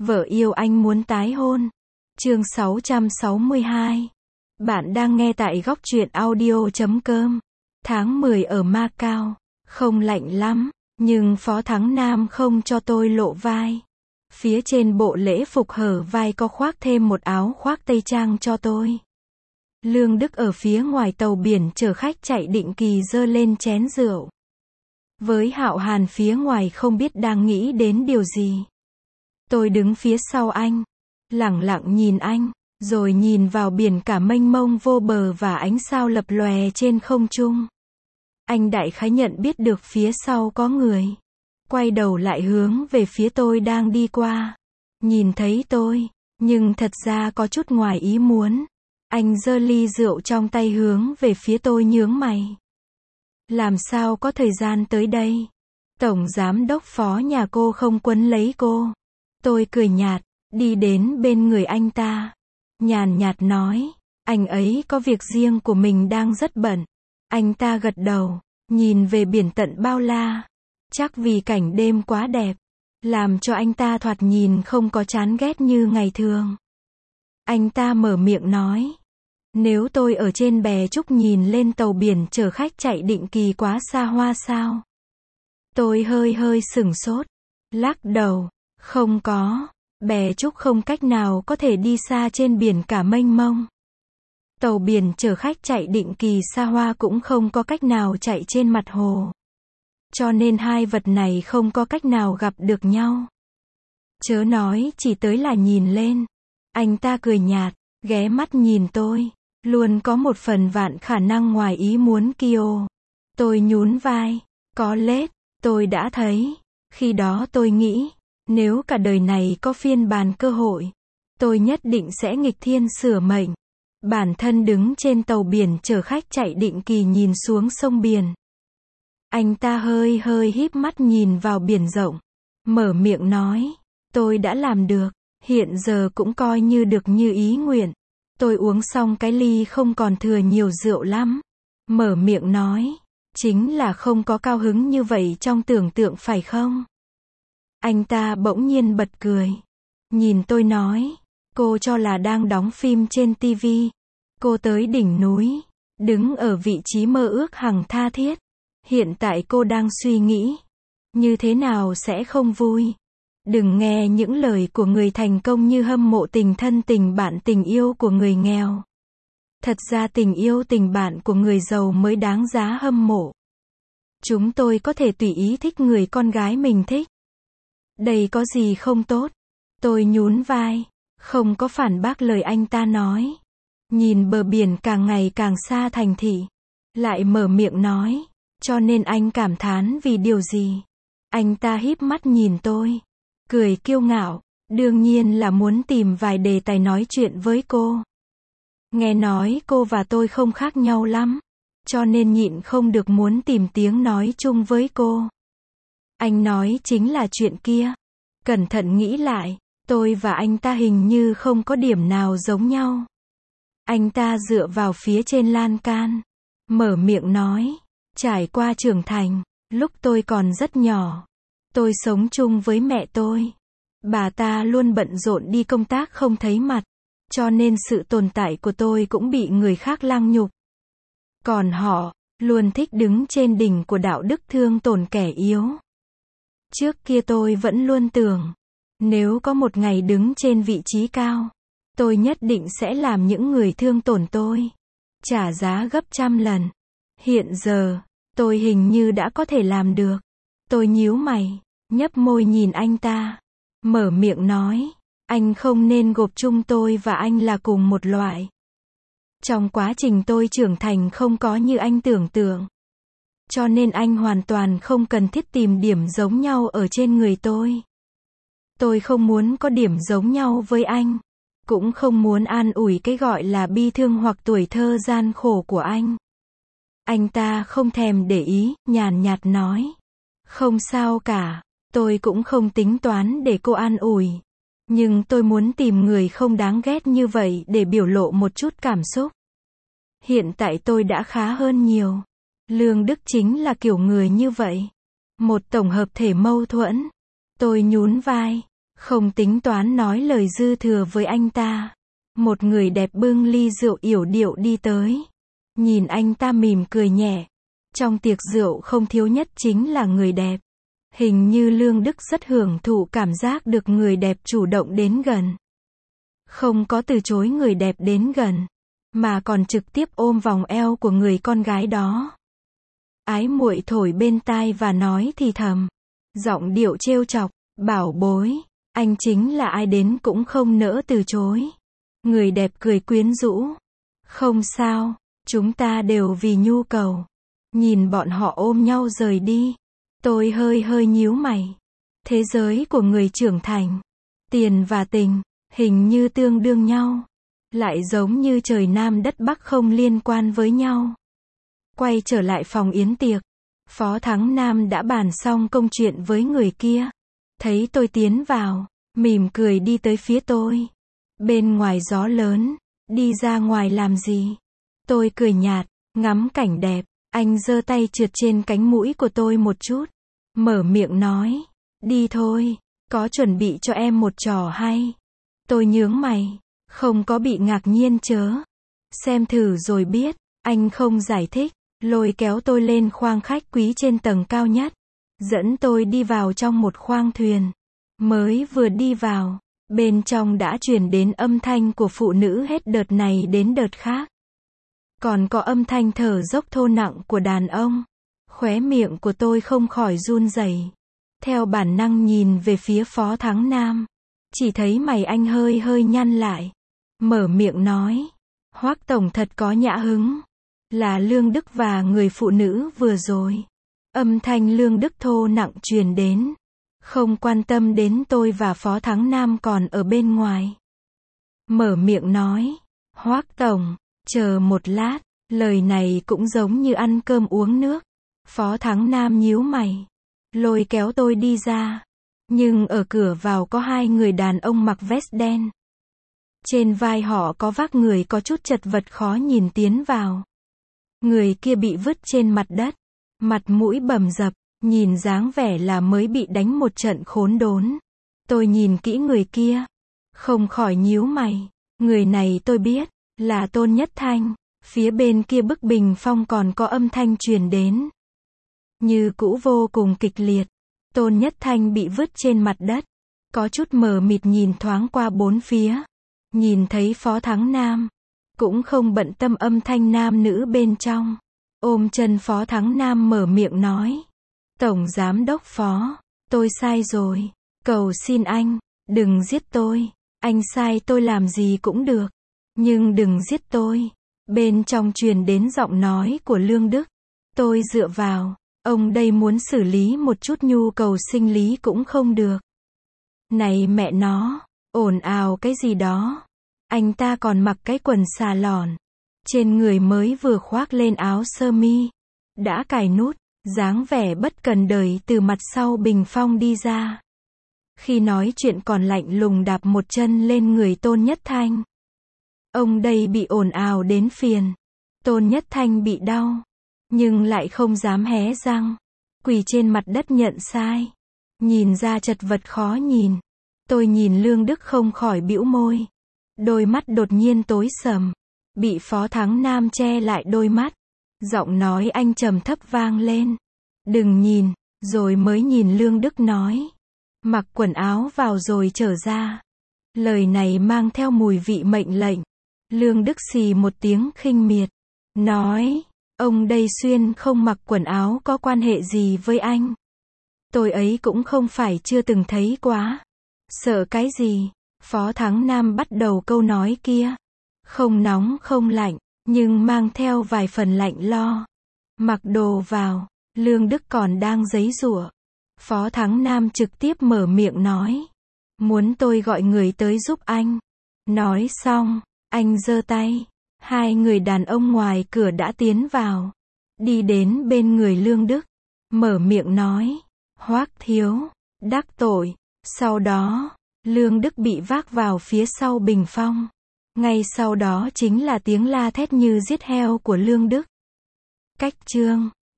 Vợ yêu anh muốn tái hôn. Chương 662. Bạn đang nghe tại góc truyện audio.com. Tháng 10 ở Macau. Không lạnh lắm, nhưng Phó Thắng Nam không cho tôi lộ vai. Phía trên bộ lễ phục hở vai có khoác thêm một áo khoác tây trang cho tôi. Lương Đức ở phía ngoài tàu biển chở khách chạy định kỳ giơ lên chén rượu. Với Hạo Hàn phía ngoài không biết đang nghĩ đến điều gì. Tôi đứng phía sau anh, lẳng lặng nhìn anh, rồi nhìn vào biển cả mênh mông vô bờ và ánh sao lập lòe trên không trung. Anh đại khái nhận biết được phía sau có người. Quay đầu lại hướng về phía tôi đang đi qua. Nhìn thấy tôi, nhưng thật ra có chút ngoài ý muốn. Anh giơ ly rượu trong tay hướng về phía tôi nhướng mày. Làm sao có thời gian tới đây? Tổng giám đốc Phó nhà cô không quấn lấy cô. Tôi cười nhạt, đi đến bên người anh ta. Nhàn nhạt nói, anh ấy có việc riêng của mình đang rất bận. Anh ta gật đầu, nhìn về biển tận bao la. Chắc vì cảnh đêm quá đẹp, làm cho anh ta thoạt nhìn không có chán ghét như ngày thường. Anh ta mở miệng nói, nếu tôi ở trên bè trúc nhìn lên tàu biển chở khách chạy định kỳ quá xa hoa sao? Tôi hơi sửng sốt, lắc đầu, không có, bè trúc không cách nào có thể đi xa trên biển cả mênh mông. Tàu biển chở khách chạy định kỳ xa hoa cũng không có cách nào chạy trên mặt hồ. Cho nên hai vật này không có cách nào gặp được nhau. Chớ nói chỉ tới là nhìn lên. Anh ta cười nhạt, ghé mắt nhìn tôi. Luôn có một phần vạn khả năng ngoài ý muốn Kyo. Tôi nhún vai. Có lết, tôi đã thấy. Khi đó tôi nghĩ, nếu cả đời này có phiên bản cơ hội, tôi nhất định sẽ nghịch thiên sửa mệnh. Bản thân đứng trên tàu biển chở khách chạy định kỳ nhìn xuống sông biển. Anh ta hơi híp mắt nhìn vào biển rộng. Mở miệng nói, tôi đã làm được, hiện giờ cũng coi như được như ý nguyện. Tôi uống xong cái ly không còn thừa nhiều rượu lắm. Mở miệng nói, chính là không có cao hứng như vậy trong tưởng tượng phải không? Anh ta bỗng nhiên bật cười. Nhìn tôi nói, cô cho là đang đóng phim trên TV. Cô tới đỉnh núi, đứng ở vị trí mơ ước hằng tha thiết. Hiện tại cô đang suy nghĩ, như thế nào sẽ không vui. Đừng nghe những lời của người thành công như hâm mộ tình thân tình bạn tình yêu của người nghèo. Thật ra tình yêu tình bạn của người giàu mới đáng giá hâm mộ. Chúng tôi có thể tùy ý thích người con gái mình thích. Đây có gì không tốt? Tôi nhún vai, không có phản bác lời anh ta nói. Nhìn bờ biển càng ngày càng xa thành thị, lại mở miệng nói, cho nên anh cảm thán vì điều gì? Anh ta híp mắt nhìn tôi, cười kiêu ngạo, đương nhiên là muốn tìm vài đề tài nói chuyện với cô. Nghe nói cô và tôi không khác nhau lắm, cho nên nhịn không được muốn tìm tiếng nói chung với cô. Anh nói chính là chuyện kia. Cẩn thận nghĩ lại, tôi và anh ta hình như không có điểm nào giống nhau. Anh ta dựa vào phía trên lan can, mở miệng nói, trải qua trưởng thành, lúc tôi còn rất nhỏ, tôi sống chung với mẹ tôi. Bà ta luôn bận rộn đi công tác không thấy mặt, cho nên sự tồn tại của tôi cũng bị người khác lăng nhục. Còn họ, luôn thích đứng trên đỉnh của đạo đức thương tổn kẻ yếu. Trước kia tôi vẫn luôn tưởng, nếu có một ngày đứng trên vị trí cao, tôi nhất định sẽ làm những người thương tổn tôi trả giá gấp trăm lần. Hiện giờ, tôi hình như đã có thể làm được. Tôi nhíu mày, nhấp môi nhìn anh ta, mở miệng nói, anh không nên gộp chung tôi và anh là cùng một loại. Trong quá trình tôi trưởng thành không có như anh tưởng tượng. Cho nên anh hoàn toàn không cần thiết tìm điểm giống nhau ở trên người tôi. Tôi không muốn có điểm giống nhau với anh. Cũng không muốn an ủi cái gọi là bi thương hoặc tuổi thơ gian khổ của anh. Anh ta không thèm để ý, nhàn nhạt nói. Không sao cả, tôi cũng không tính toán để cô an ủi. Nhưng tôi muốn tìm người không đáng ghét như vậy để biểu lộ một chút cảm xúc. Hiện tại tôi đã khá hơn nhiều. Lương Đức chính là kiểu người như vậy. Một tổng hợp thể mâu thuẫn. Tôi nhún vai. Không tính toán nói lời dư thừa với anh ta. Một người đẹp bưng ly rượu yểu điệu đi tới. Nhìn anh ta mỉm cười nhẹ. Trong tiệc rượu không thiếu nhất chính là người đẹp. Hình như Lương Đức rất hưởng thụ cảm giác được người đẹp chủ động đến gần. Không có từ chối người đẹp đến gần, mà còn trực tiếp ôm vòng eo của người con gái đó. Ái muội thổi bên tai và nói thì thầm. Giọng điệu trêu chọc, bảo bối, anh chính là ai đến cũng không nỡ từ chối. Người đẹp cười quyến rũ. Không sao, chúng ta đều vì nhu cầu. Nhìn bọn họ ôm nhau rời đi. Tôi hơi nhíu mày. Thế giới của người trưởng thành, tiền và tình, hình như tương đương nhau. Lại giống như trời Nam đất Bắc không liên quan với nhau. Quay trở lại phòng yến tiệc. Phó Thắng Nam đã bàn xong công chuyện với người kia. Thấy tôi tiến vào, mỉm cười đi tới phía tôi. Bên ngoài gió lớn, đi ra ngoài làm gì? Tôi cười nhạt, ngắm cảnh đẹp. Anh giơ tay trượt trên cánh mũi của tôi một chút. Mở miệng nói, đi thôi, có chuẩn bị cho em một trò hay. Tôi nhướng mày, không có bị ngạc nhiên chớ. Xem thử rồi biết. Anh không giải thích, lôi kéo tôi lên khoang khách quý trên tầng cao nhất. Dẫn tôi đi vào trong một khoang thuyền. Mới vừa đi vào, bên trong đã truyền đến âm thanh của phụ nữ hết đợt này đến đợt khác. Còn có âm thanh thở dốc thô nặng của đàn ông. Khóe miệng của tôi không khỏi run rẩy. Theo bản năng nhìn về phía Phó Thắng Nam. Chỉ thấy mày anh hơi nhăn lại. Mở miệng nói. Hoắc tổng thật có nhã hứng. Là Lương Đức và người phụ nữ vừa rồi. Âm thanh Lương Đức thô nặng truyền đến. Không quan tâm đến tôi và Phó Thắng Nam còn ở bên ngoài. Mở miệng nói. Hoắc tổng, chờ một lát. Lời này cũng giống như ăn cơm uống nước. Phó Thắng Nam nhíu mày. Lôi kéo tôi đi ra. Nhưng ở cửa vào có hai người đàn ông mặc vest đen. Trên vai họ có vác người có chút chật vật khó nhìn tiến vào. Người kia bị vứt trên mặt đất. Mặt mũi bầm dập. Nhìn dáng vẻ là mới bị đánh một trận khốn đốn. Tôi nhìn kỹ người kia. Không khỏi nhíu mày. Người này tôi biết. Là Tôn Nhất Thanh. Phía bên kia bức bình phong còn có âm thanh truyền đến. Như cũ vô cùng kịch liệt. Tôn Nhất Thanh bị vứt trên mặt đất. Có chút mờ mịt nhìn thoáng qua bốn phía. Nhìn thấy Phó Thắng Nam. Cũng không bận tâm âm thanh nam nữ bên trong. Ôm chân Phó Thắng Nam mở miệng nói. Tổng Giám đốc Phó, tôi sai rồi. Cầu xin anh, đừng giết tôi. Anh sai tôi làm gì cũng được. Nhưng đừng giết tôi. Bên trong truyền đến giọng nói của Lương Đức. Tôi dựa vào. Ông đây muốn xử lý một chút nhu cầu sinh lý cũng không được. Này mẹ nó, ồn ào cái gì đó. Anh ta còn mặc cái quần xà lòn. Trên người mới vừa khoác lên áo sơ mi. Đã cài nút, dáng vẻ bất cần đời từ mặt sau bình phong đi ra. Khi nói chuyện còn lạnh lùng đạp một chân lên người Tôn Nhất Thanh. Ông đây bị ồn ào đến phiền. Tôn Nhất Thanh bị đau. Nhưng lại không dám hé răng. Quỳ trên mặt đất nhận sai. Nhìn ra chật vật khó nhìn. Tôi nhìn Lương Đức không khỏi bĩu môi. Đôi mắt đột nhiên tối sầm. Bị Phó Thắng Nam che lại đôi mắt. Giọng nói anh trầm thấp vang lên. Đừng nhìn. Rồi mới nhìn Lương Đức nói. Mặc quần áo vào rồi trở ra. Lời này mang theo mùi vị mệnh lệnh. Lương Đức xì một tiếng khinh miệt. Nói. Ông đây xuyên không mặc quần áo có quan hệ gì với anh. Tôi ấy cũng không phải chưa từng thấy quá. Sợ cái gì? Phó Thắng Nam bắt đầu câu nói kia. Không nóng không lạnh, nhưng mang theo vài phần lạnh lo. Mặc đồ vào. Lương Đức còn đang giãy giụa. Phó Thắng Nam trực tiếp mở miệng nói. Muốn tôi gọi người tới giúp anh. Nói xong, anh giơ tay. Hai người đàn ông ngoài cửa đã tiến vào. Đi đến bên người Lương Đức. Mở miệng nói. Hoắc thiếu, đắc tội. Sau đó, Lương Đức bị vác vào phía sau bình phong. Ngay sau đó chính là tiếng la thét như giết heo của Lương Đức. Cách chương